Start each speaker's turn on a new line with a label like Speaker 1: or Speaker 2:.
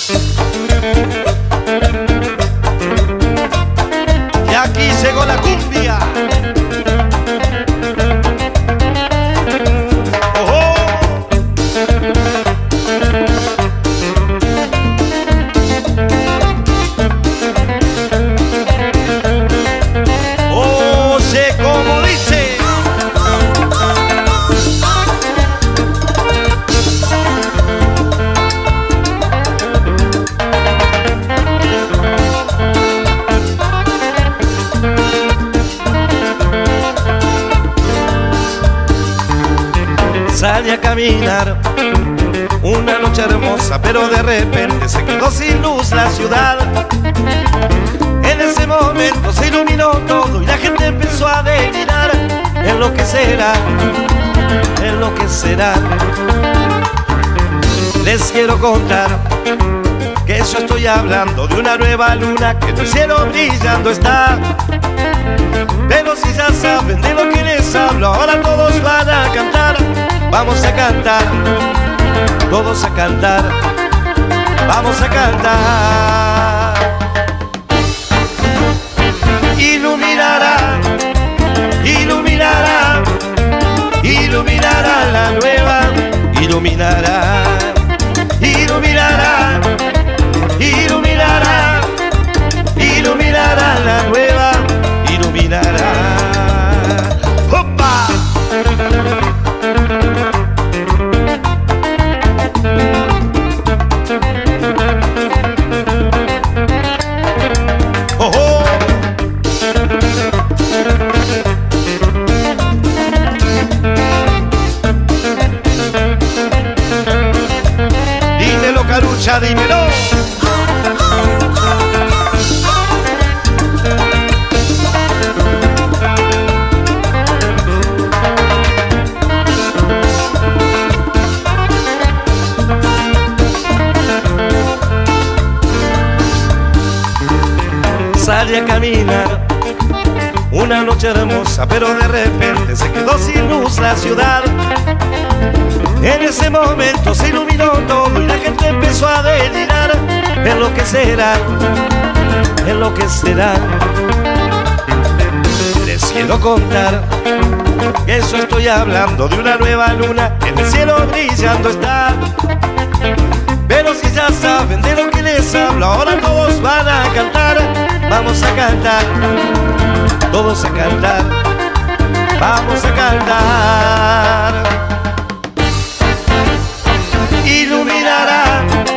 Speaker 1: Y aquí llegó la cumbia. Salí a caminar una noche hermosa, pero de repente se quedó sin luz la ciudad. En ese momento se iluminó todo y la gente empezó a delirar. Enloquecerá, enloquecerá. Les quiero contar que yo estoy hablando de una nueva luna que en el cielo brillando está. Pero si ya saben de lo que les hablo, ahora todos van a cantar. Vamos a cantar, todos a cantar, vamos a cantar. Iluminará, iluminará, iluminará la nueva, iluminará, iluminará, iluminará, iluminará la nueva, iluminará. ¡Opa! Carucha, dímelo. Salí a caminar una noche hermosa, pero de repente se quedó sin luz la ciudad. En ese momento se iluminó todo y la gente empezó a delirar. Enloquecerá, enloquecerá. Les quiero contar que yo estoy hablando de una nueva luna que en el cielo brillando está. Pero si ya saben de lo que les hablo, ahora todos van a cantar. Vamos a cantar, todos a cantar, vamos a cantar. Iluminará,